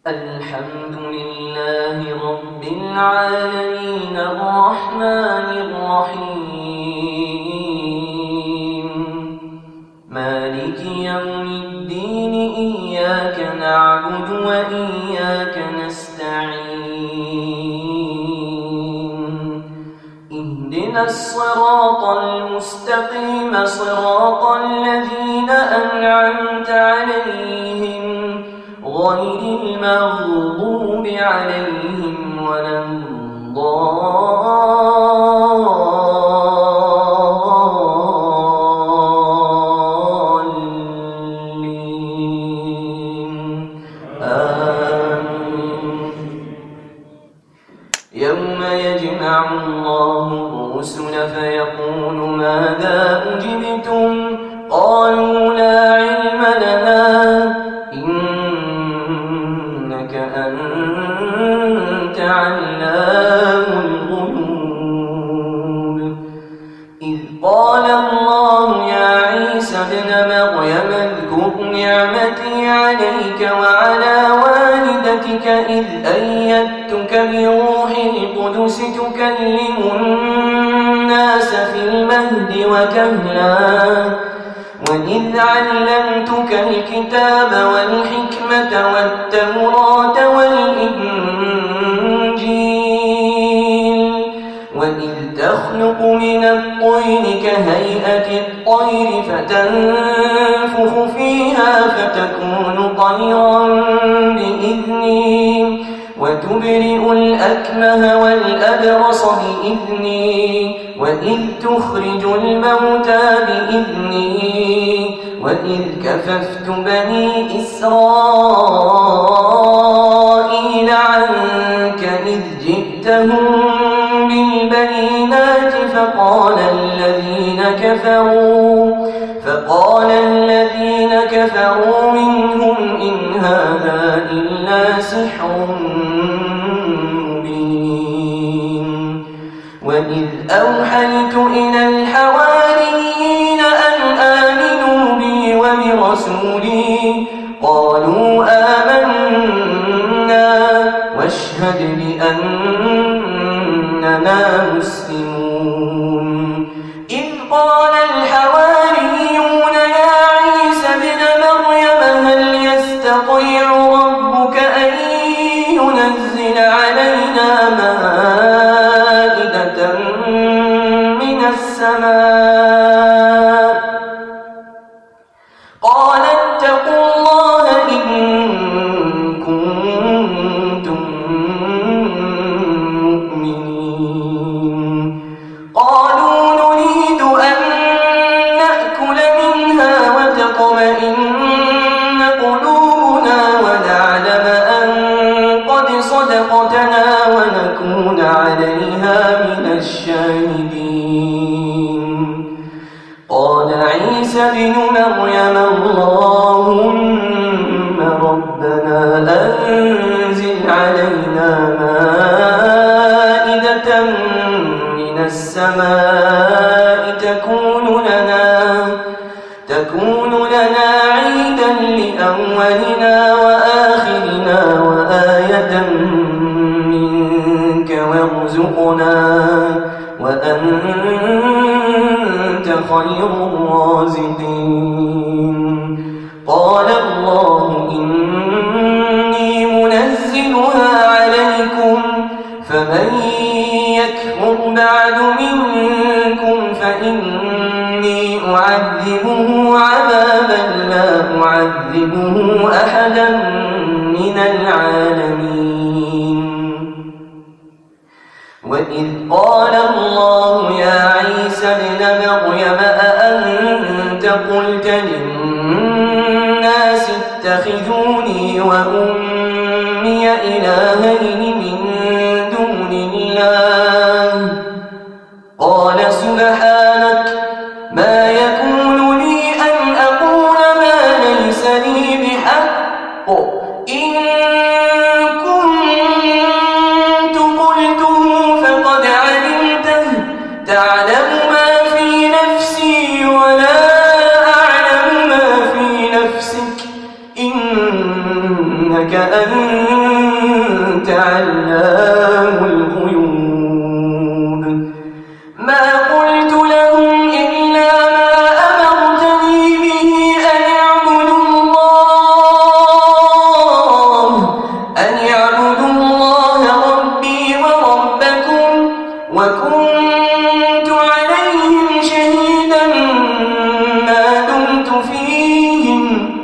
الحمد لله رب العالمين الرحمن الرحيم مالك يوم الدين إياك نعبد وإياك نستعين اهدنا الصراط المستقيم صراط الذين أنعمت عليهم غير المغضوب عليهم ولا الضالين آمين. يوم يجمع الله الرسل فيقول ماذا أجبتم قالوا لا علم لنا إنك أنت علام الغيوب إذ قال الله يا عيسى ابن مريم اذكر نعمتي عليك وعلى والدتك إذ أيدتك بروح القدس تكلم الناس في المهد وكهلا وإذ علمتك الكتاب والحكمة والتوراة والإنجيل وإذ تخلق من الطين كهيئة الطير فتنفخ فيها فتكون طيرا بإذني وتبرئ الأكمه والأبرص بإذني وإذ تخرج الموتى بإذني وإذ كففت بني إسرائيل عنك إذ جئتهم بالبينات فقال الذين كفروا منهم إن هذا إلا سحر مبين وإذ أوحيت إلى الحواريين أن آمنوا بي وبرسولي قالوا آمنا واشهد بأننا مسلمون إذ قال الحواريون يا عيسى ابن مريم هل يستطيع ربك أن ينزل علينا مائدة من السماء قال اتقوا الله إن كنتم مؤمنين قالوا نريد أن نأكل منها وتطمئن قلوبنا ونعلم أن قد صدقتنا ونكون عليها من الشاهدين قال عيسى ابن مريم اللهم ربنا أنزل علينا مائدة من السماء تكون لنا عيدا لأولنا وآخرنا وآية منك وارزقنا وأنت خير الرازقين قال الله إني منزلها عليكم فمن يكفر بعد منكم فإني أعذبه عذابا لا أعذبه أحدا من العالمين وإذ قال الله يا عيسى ابن مريم أأنت قلت للناس اتخذوني وأمي إلهين من دون الله قال سبحانك ما يكون لي أن أقول ما ليس لي بحق إن كنت قلته فقد علمته تعلم ما في نفسي ولا أعلم ما في نفسك إنك إنك أنت علام الغيوب ما قلت لهم إلا ما أمرتني به أن يعبدوا الله ربي وربكم وكنت عليهم شهيدا ما دمت فيهم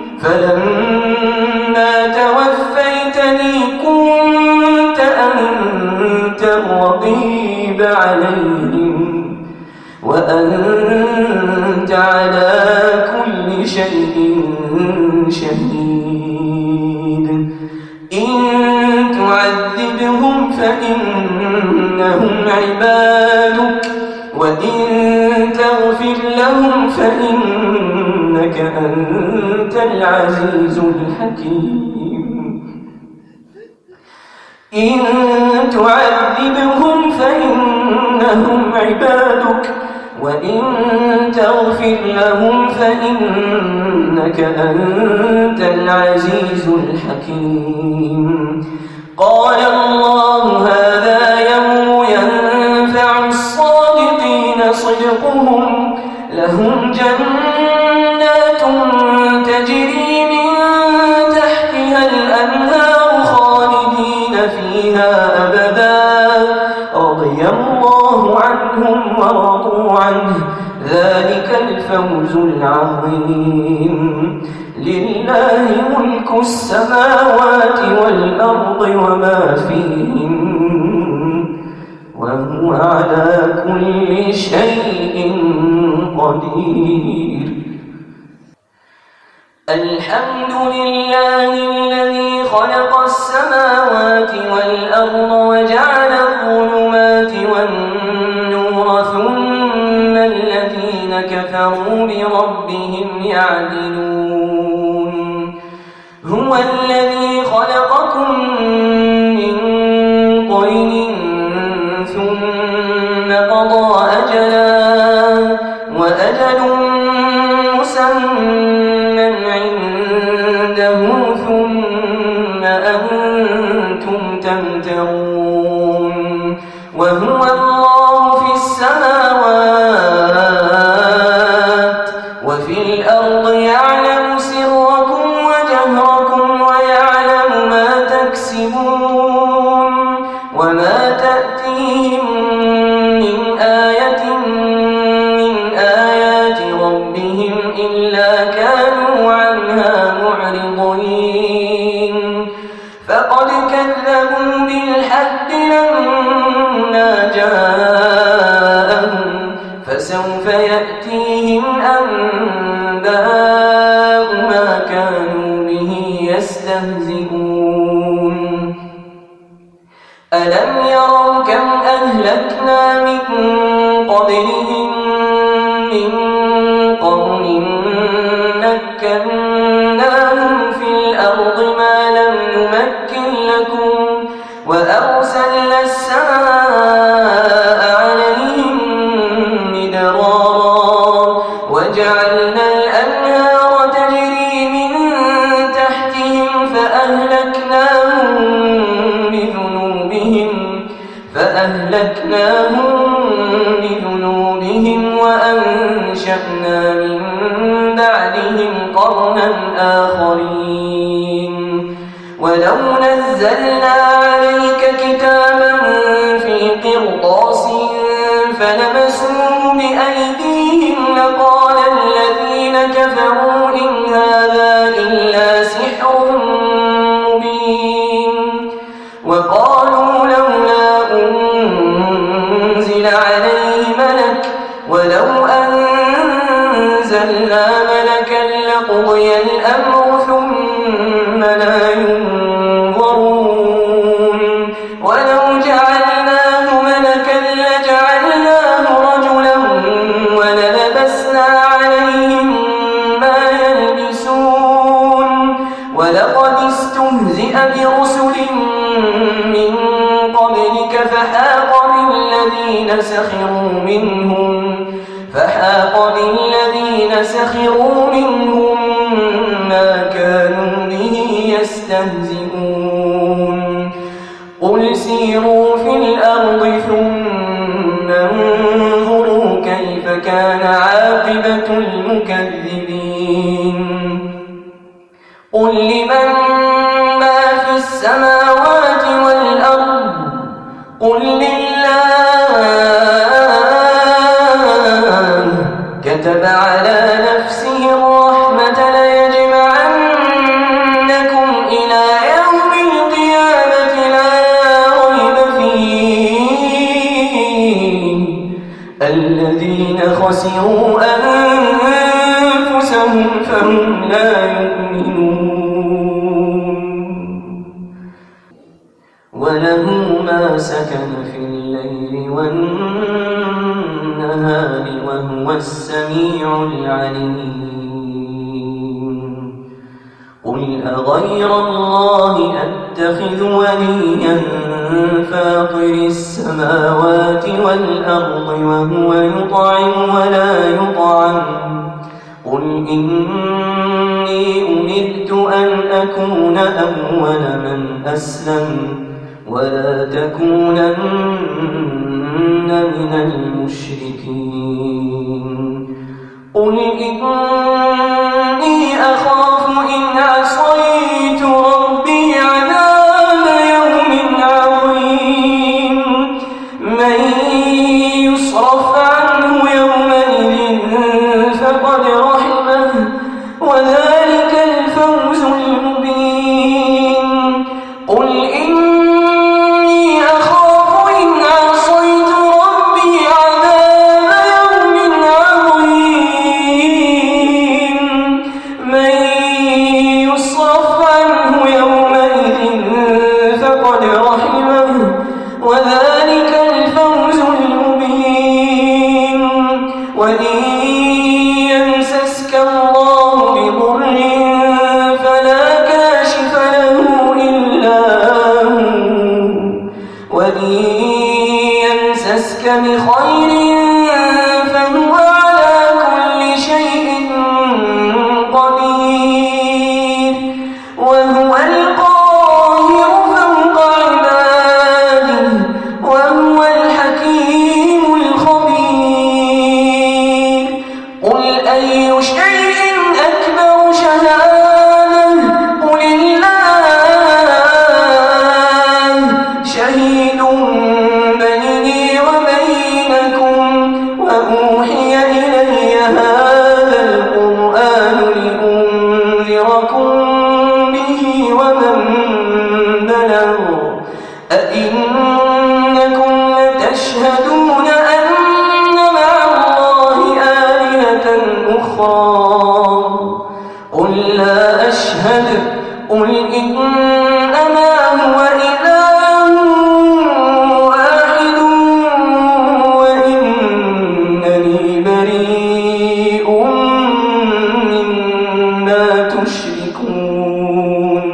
فلما توفيتني كنت أنت الرقيب عليهم وأنت على كل شيء شهيد إن تعذبهم فإنهم عبادك وإن تغفر لهم فإنك أنت العزيز الحكيم إن تعذبهم فإنهم عبادك وإن تغفر لهم فإنك أنت العزيز الحكيم قال الله هذا يوم ينفع الصادقين صدقهم لهم جنات تجري من تحتها الأنهار خالدين فيها أبدا رضي الله عنهم ورضوا عنه ذلك الفوز العظيم لله ملك السماوات والأرض وما فيهن وهو على كل شيء قدير الحمد لله الذي خلق السماوات والأرض وجعل الظلمات والنور ثم الذين كفروا بربهم يعدلون هو الذي خلقكم من طين ثم قضى أجلا وأجل مسمى عنده ثم أنتم تمترون وهو الله في السماوات وفي الأرض يعلم سركم وجهركم ويعلم ما تكسبون وما تأتيهم من آية من آيات ربهم إلا كانوا عنها معرضين فقد كذبوا بالحق لما جاءهم فسوف يأتيهم أنباء ما كانوا به يستهزئون ألم يروا كم أهلكنا من قبلهم من قرن مكناهم في الأرض ما لم نمكن لكم وأرسلنا السماء عليهم مدرارا وجعلنا الأنهار تجري من تحتهم فأهلكناهم بذنوبهم وأنشأنا من بعدهم قرنا آخرين ولو نزلنا عليك كتابا في قرطاس فلمسوه بأيديهم لقال الذين كفروا إن هذا إلا سحر مبين وقالوا لولا أنزل عليه ملك ولو أنزلنا ملكا لقضي الأمر ثم لا ينظرون ولو جعلناه ملكا لجعلناه رجلا وللبسنا عليهم ما يلبسون ولقد استهزئ برسل من قبلك فحاق بالذين سخروا منهم ما كانوا به يستهزئون يؤمنون قل سيروا في الأرض ثم انظروا كيف كان عاقبة المكذبين قل لمن ما في السماوات والأرض قل لله كتب على نفسه الرحمة ليجمعنكم إلى يوم القيامة لا ريب فيه الذين خسروا أنفسهم فهم لا يؤمنون وله ما سكن في الليل والنهار وهو السميع العليم قل أغير الله أتخذ وليا فاطر السماوات والأرض وهو يطعم ولا يطعم قل إني أمرت أن أكون أول من أسلم ولا تكونن من المشركين قل إني أخاف إن عصيت ربي عذاب يوم عظيم من يصرف عنه يومئذ فقد رحمه وذلك الفوز المبين قل إني أخاف إن عصيت ربي عذاب يوم عظيم من يصرف عنه يومئذ فقد رحمه وذلك الفوز المبين وإن يمسسك الله بضر فلا كاشف له إلا هو وإن يمسسك بخير فهو على كل شيء قدير وهو القاهر فوق عباده وهو الحكيم الخبير قل أي شيء أكبر شهادة قل الله شهيد بيني وبينكم وأوحي إلي هذا القرآن لأنذركم به ومن بلغ أئنكم لتشهدون أن مع الله آلهة أخرى قل لا أشهد قل إنما هو إله واحد وإنني بريء مما تشركون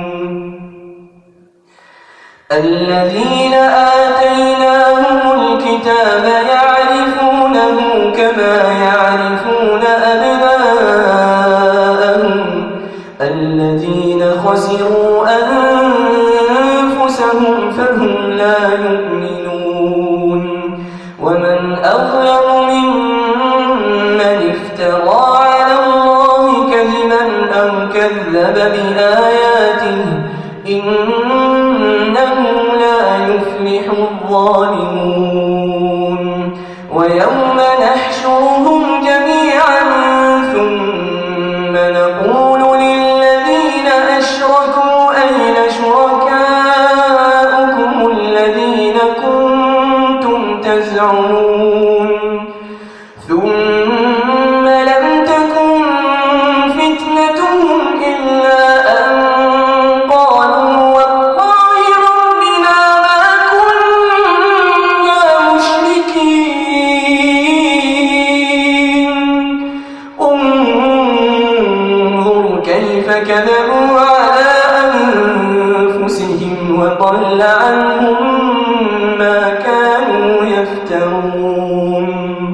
الذين آتيناهم الكتاب يعرفونه كما يعرفون أبناءهم الذين خسروا أنفسهم فهم لا يؤمنون ومن أظلم ممن افترى على الله كذبا أو كذب بآياته إنه لا يفلح الظالمون ويوم نحشرهم جميعا ثم نقول للذين أشركوا أين شركاؤكم الذين كنتم تزعمون ثم لم تكن فتنتهم إلا أن قالوا والله ربنا ما كنا مشركين انظر كيف كذبوا على أنفسهم وضل عنهم ما كانوا يفترون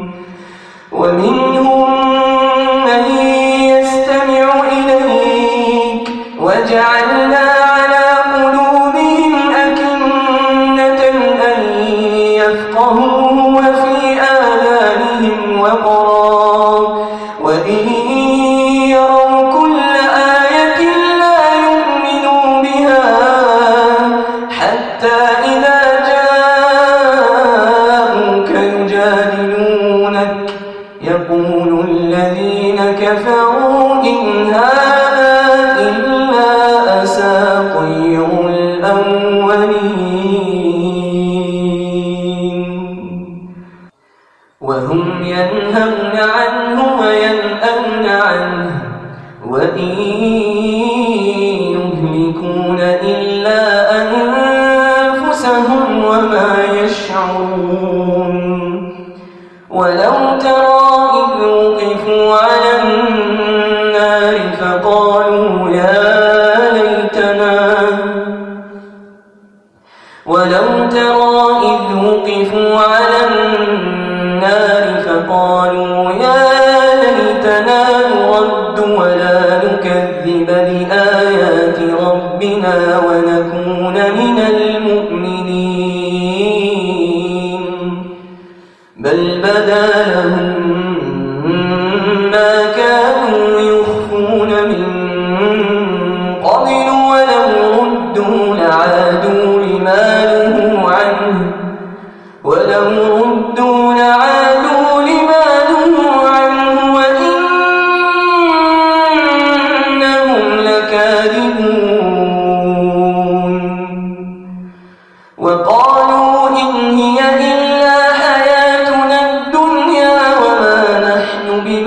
ومنهم من يستمع إليك وجعلنا على قلوبهم الأولين وهم ينهون عنه وينأون عنه وإن يهلكون إلا أنفسهم وما يشعرون ولو ترى إذ وقفوا على النار فقالوا يا ليتنا نرد ولا نكذب بآيات ربنا ونكون من المؤمنين بل بدا لهم ما كانوا يخفون من قبل ولو ردوا لعادوا لما نهوا عنه وإنهم لكاذبون وقالوا إن هي إلا حياتنا الدنيا وما نحن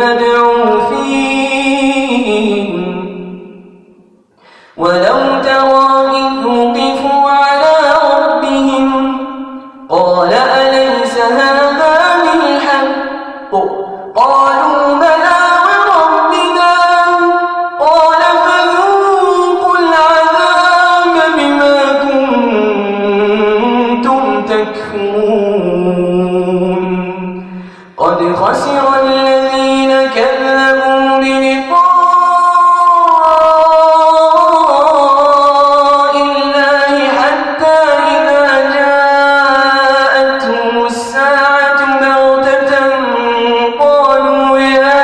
بمبعوثين ولو ترى إذ وقفوا على ربهم قال أليس هذا بالحق قالوا بلى وربنا قال فذوقوا العذاب بما كنتم تكفرون قد خسر الذين كذبوا بلقاء الله حتى إذا جاءتهم الساعة بغتة قالوا يا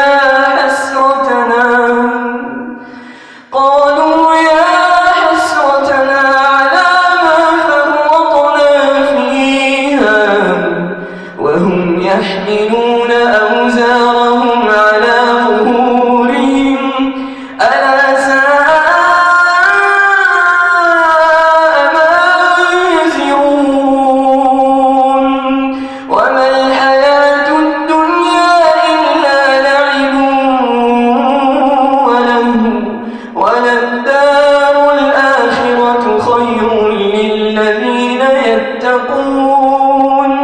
حسرتنا على ما فرطنا فيها وهم يحملون أوزارهم على ظهورهم ألا ساء ما يزرون وما الحياة الدنيا إلا لعب ولهو وللدار الآخرة خير للذين يتقون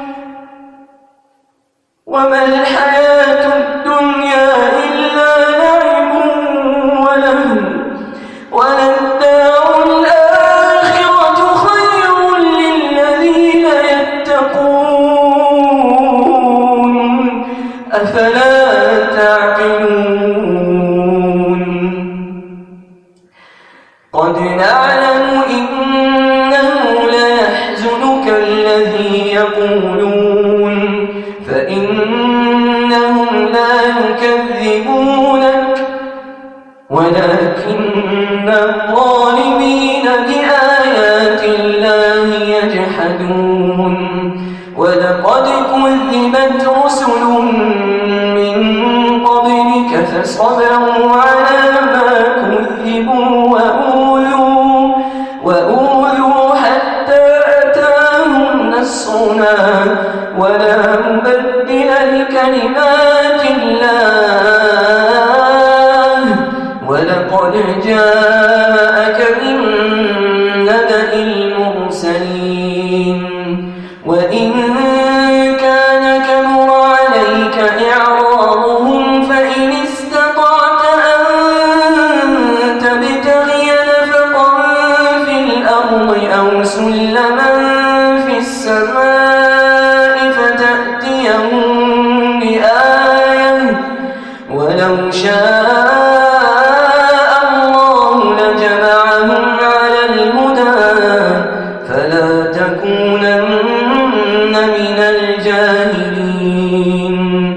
وما الحياة الدنيا إلا لعب ولهو وللدار الآخرة خير للذين يتقون أفلا تعقلون قد نعلم إنه ليحزنك الذي يقولون فإنهم لا يكذبونك ولكن الظالمين بآيات الله يجحدون ولقد كذبت رسل من قبلك فصبروا على ما كذبوا وأوذوا حتى أتاهم نصرنا ولا مبدل لكلمات الله ولقد جاءك من نبأ المرسلين وإن كان كبر عليك إعراضهم فإن استطعت أن تبتغي نفقا في الأرض أو سلما في السماء فتأتيهم بآية ولو شاء الله لجمعهم على الهدى فلا تكونن من الجاهلين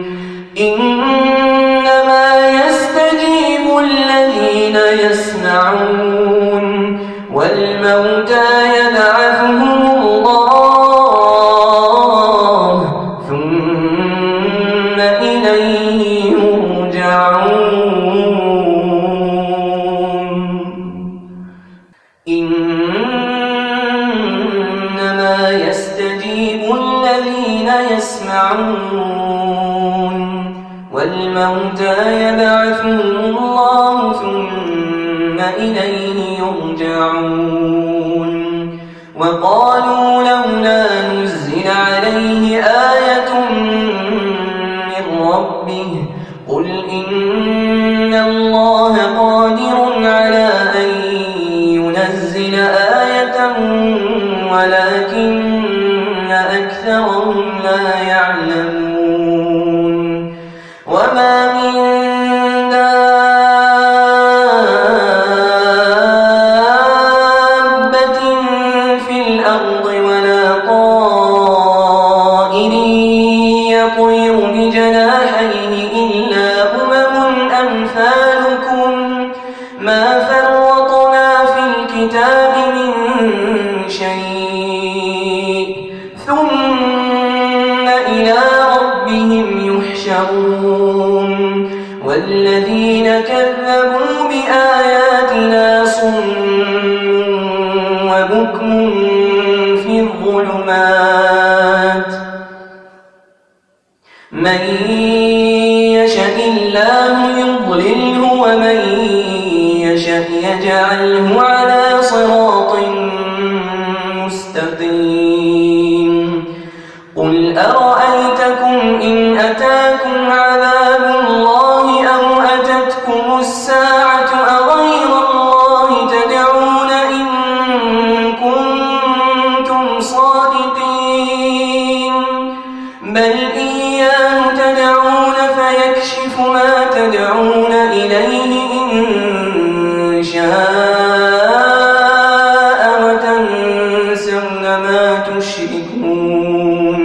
إنما يستجيب الذين يسمعون والموتى يبعثهم الله ثم إليه يرجعون يسمعون والموتى يبعثهم الله ثم إليه يرجعون وقالوا لولا نزل عليه آية من ربه قل إن الله قادر على أن ينزل آية ولكن أكثرهم لا يعلمون وما من دابة في الأرض ولا طائر يطير بجناحيه إلا أمثالكم ما فرطنا في الكتاب من شيء ثم إلى ربهم يحشرون والذين كذبوا بآياتنا صم وبكم في الظلمات من يشاء الله يضلله ومن يشاء يجعله على صراط مستقيم قل أرأيتكم إن أتاكم عذاب الله أو أتتكم الساعة أغير الله تدعون إن كنتم صادقين بل إياه تدعون فيكشف ما تدعون إليه إن شاء وتنسون ما تشركون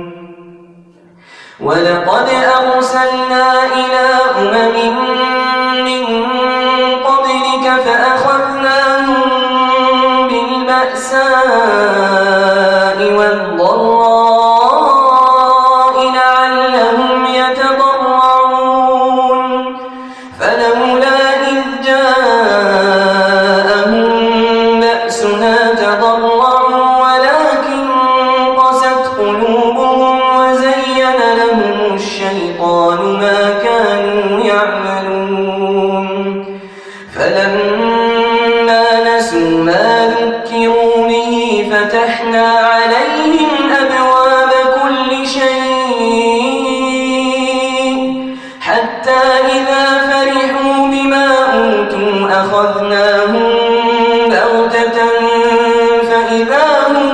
ولقد أرسلنا إلى أمم من قبلك فأخذناهم بالبأساء والضراء لعلهم يتضرعون فلولا إذ جاءهم بأسنا تضرعوا ولكن قست قلوبهم وزين لهم الشيطان ما كانوا يعملون فلما نسوا ما ذكروا به فتحنا عليهم أبواب كل شيء حتى إذا فرحوا بما أوتوا أخذناهم بغتة فإذا هم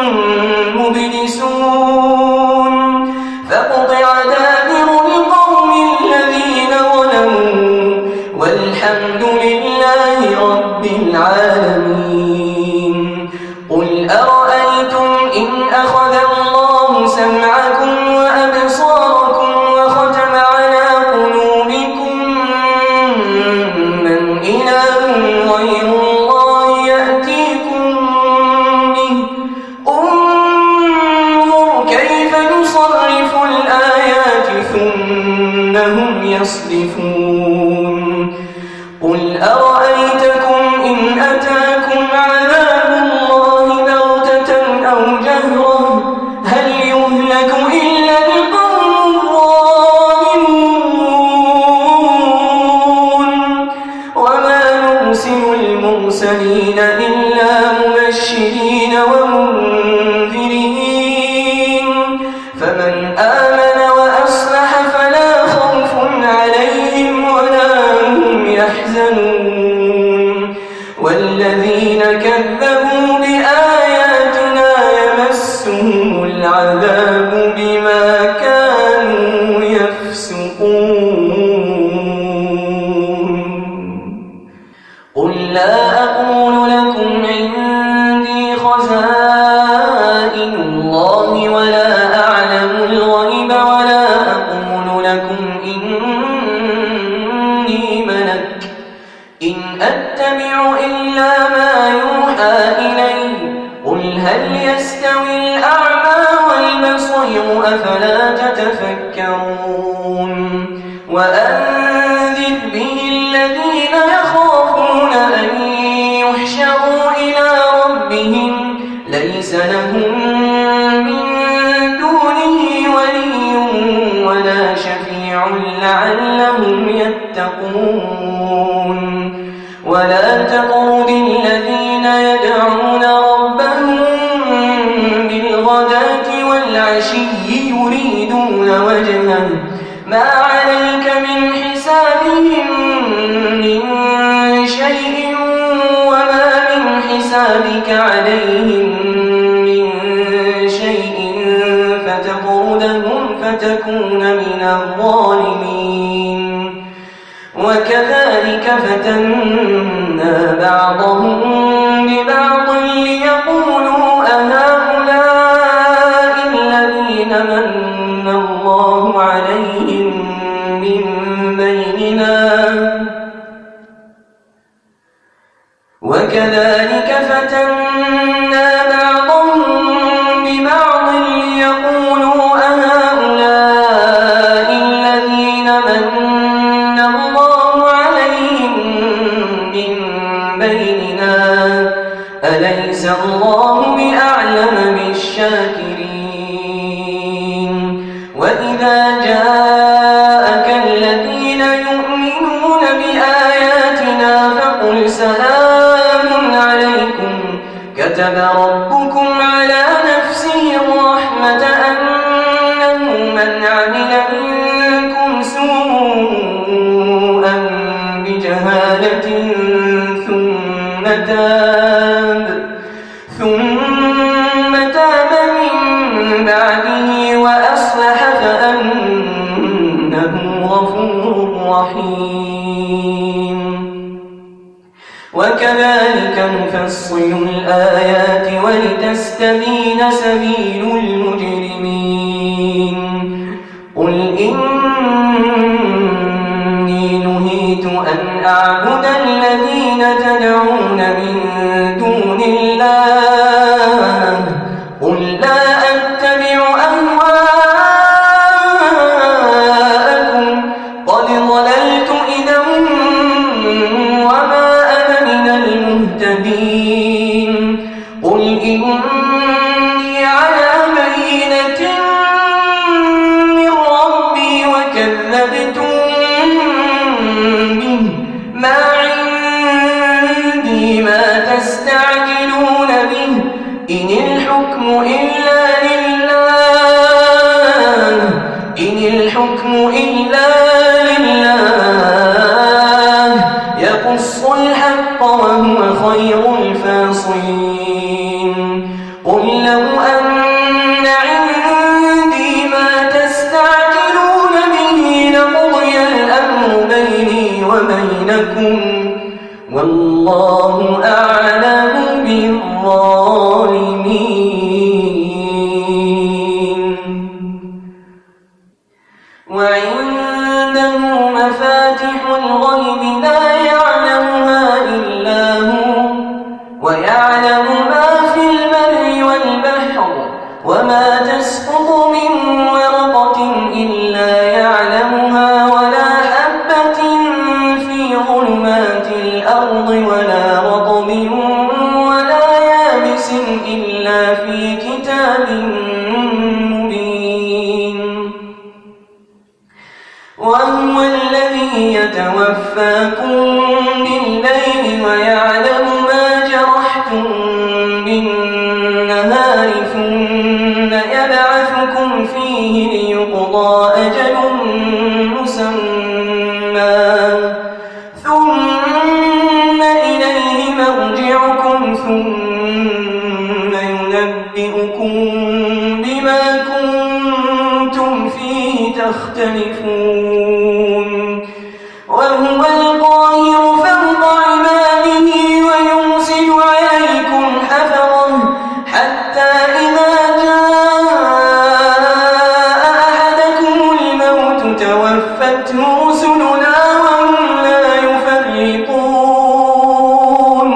مبلسون فقطع دابر القوم الذين ظلموا والحمد لله رب العالمين قل أرأيتم إن أخذ الله سمعكم وأبصاركم وختم على قلوبكم من إله غير الله يأتيكم به انظر كيف نصرف الآيات ثم هم يصدفون قل أرأيتكم إن أتاكم عذاب الله بغتة أو جهرة هل يهلك إلا القوم الظالمون وما نرسل المرسلين إلا مبشرين ومنذرين فمن آمن وأصلح فلا خوف عليهم ولا هم يحزنون والذين كذبوا بآياتنا يمسهم العذاب بما كانوا يفسقون قل لا أقول لكم عندي خزائن الله ولا أعلم الغيب ولا أقول لكم إني ملك إن أتبع إلا ما يوحى إلي قل هل يستوي الأعمى والبصير أفلا تتفكرون وأنذر به الذين يخافون أن يحشروا إلى ربهم ليس لهم من دونه ولي بك عليهم من شيء فتطردهم فتكون من الظالمين وكذلك فتنا بعضهم ببعض ليقولوا أهؤلاء الذين من الله عليهم من بيننا وكذلك فتنا بعضهم ببعض ليقولوا أهؤلاء الذين من الله عليهم من بيننا أليس الله بأعلم بالشاكرين وإذا جاءك الذين يؤمنون بآياتنا فقل سلام عليكم كتب ربكم على نفسه الرحمة أنه من عمل منكم سوءا بجهالة ثم تاب من بعده وأصلح فأنه غفور رحيم وكذلك نفصل الآيات ولتستبين سبيل المجرمين قل إني نهيت أن أعبد الذين تدعون من دون الله قل لا أتبع أهواءكم قد ضللت إذا وما أنا من المهتدين قل إني على بينة من ربي وكذبتم به ما عندي ما تستعجلون به إن الحكم إلا لله إن الحكم إلا لله يقص الحق وهو خير الفاصلين قل لو أن عندي ما تستعجلون به لقضي الأمر بيني وبينكم والله أعلم بالظالمين وعنده مفاتح الغيب لا يعلمها إلا هو ويعلم ما في البر والبحر وما تسقط من ورقة إلا يعلمها ولا حبة في ظلمات الأرض ولا رطب ولا يابس إلا في كتاب مبين وهو الذي يتوفاكم بالليل ويعلم ما جرحتم بالنهار ثم يبعثكم فيه ليقضى أجل مسمى ثم إليه مرجعكم ثم ينبئكم بما كنتم فيه تختلفون وهو القاهر فوق عباده ويرسل عليكم حفظه حتى إذا جاء أحدكم الموت توفته رسلنا وهم لا يفرطون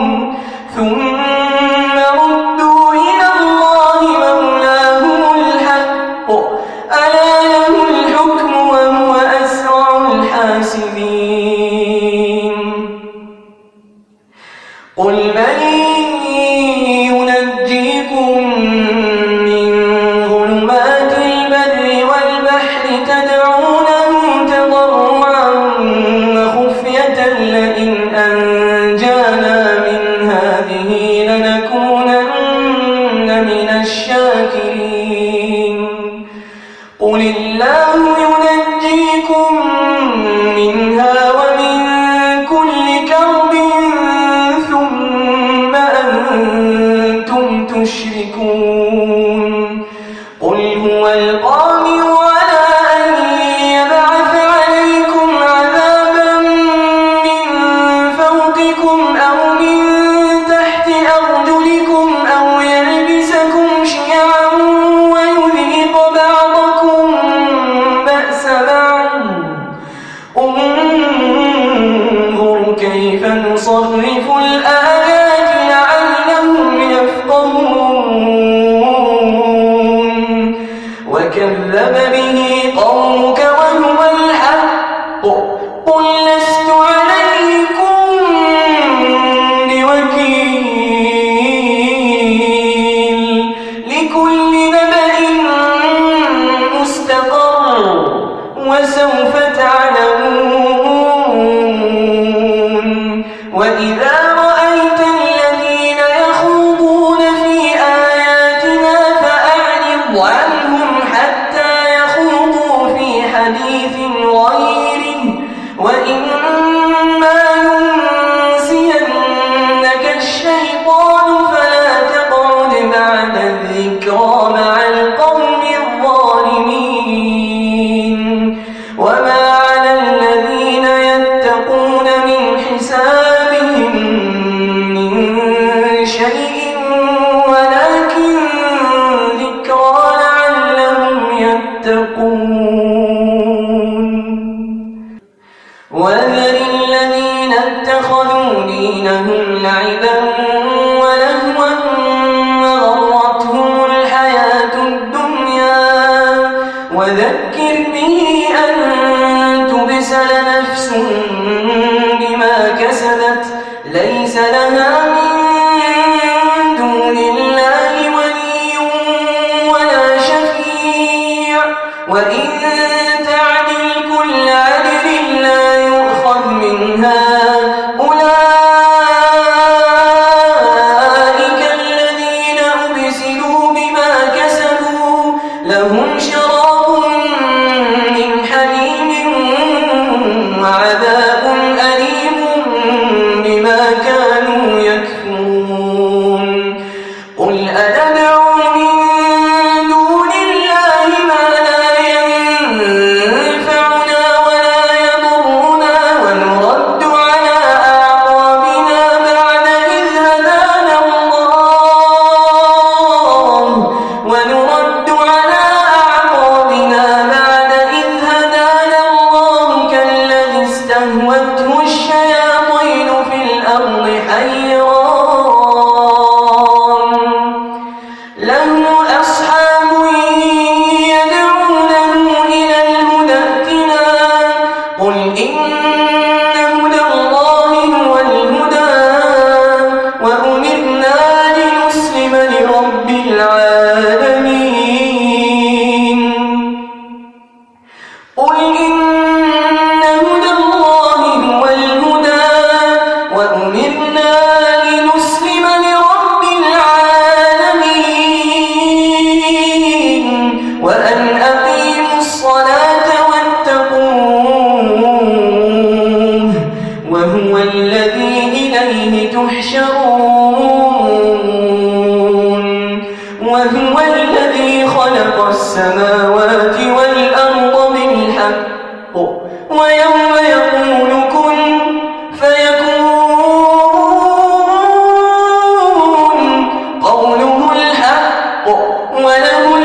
ثم ردوا إلى الله مولاهم الحق ألا له الحكم وهو أسرع تشركون قل هو القادر على أن يبعث عليكم عذابا من فوقكم أو من تحت أرجلكم أو يلبسكم شيعا ويذيق بعضكم بأس بعض انظر كيف نصرف الآيات لعلهم يفقهون وكذب به قومك وهو الحق قل لست عليكم بوكيل لكل نبأ مستقر وسوف تعلمون وإذا رأيت الذين يخوضون في آياتنا فأعرض عنهم حتى يخوضوا في حديث غيره وإما ينسينك الشيطان فلا تقعد بعد الذكرى مع القوم الظالمين وما على الذين يتقون من حسابهم من شيء ولكن ذكرى لعلهم يتقون وذر الذين اتخذوا دينهم لعبا ولهوا وغرتهم الحياة الدنيا وذكر به أن تبسل نفس بما كسبت ليس لها من دون الله ولي ولا شفيع وإن تعدل كل عدل لا يؤخذ منها أولئك الذين أبسلوا بما كسبوا لهم شراب من حميم وعذاب أليم بما كانوا يكفرون قل أتدعوا من دون الله ما لا ينفعنا ولا يضرنا ونرد على أعقابنا بعد إذ هدانا الله كالذي استهوته الشياطين في الأرض حيران له أصحاب يدعونه إلى الهدى ائتنا قل إن هدى الله هو الهدى وأمرنا لنسلم لرب العالمين قل إن هدى الله هو الهدى وأمرنا لنسلم لرب العالمين وأن أقيموا الصلاة واتقوه وهو الذي إليه تحشرون وهو الذي خلق السماوات والأرض بالحق ويوم يقول كن فيكون قوله الحق وله